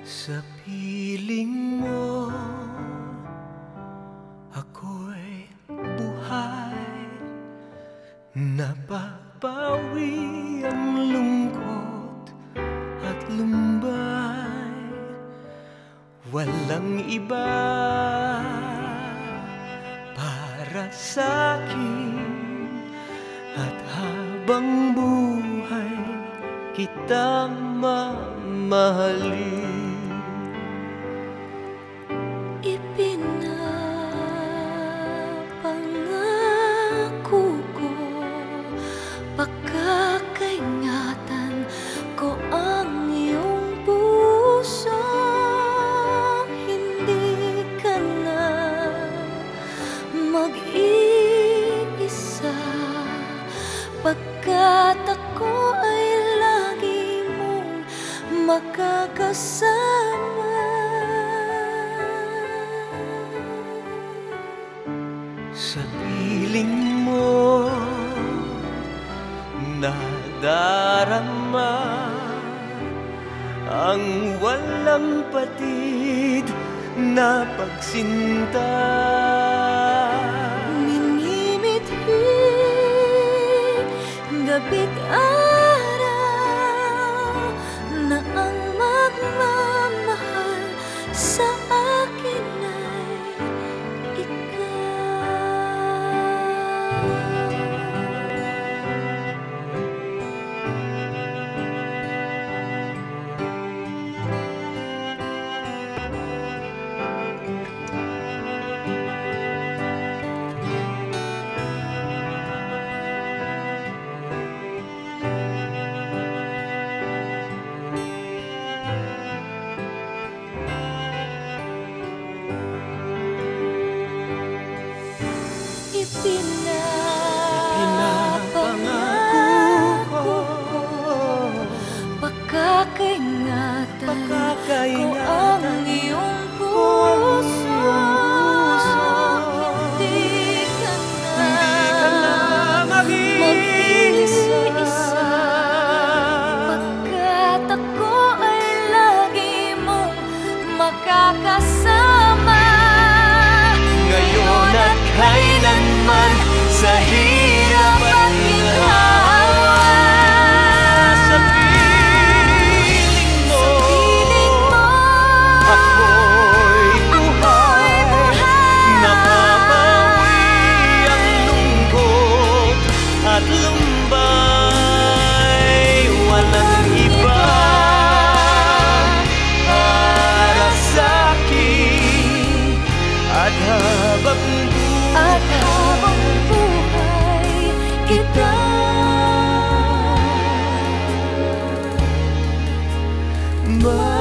Sa piling mo, ako'y buhay. Napapawi ang lungkot at lumbay. Walang iba para sa'kin, at habang buhay kitang mamahalin. Ipinapangako ko, pagkakaingatan ko ang iyong puso. Hindi ka na mag-iisa, pagkat ako ay lagi mong makakasama. Sa piling mo nadarama ang walang patid na pagsinta. Minimithi gabi't araw na ang magmamahal sa akin ay ikaw. Ipinapangako ko, pagkakaingatan ko ang iyong puso. Hindi ka na mag-iisa, pagkat ako ay lagi mong makakasama. Ngayon at kailanman, sa hirap at ginhawa. Sa piling mo, ako'y buhay. Napapawi ang lungkot at lumbay. Walang iba para sa'kin, at habang buhay kita mahal.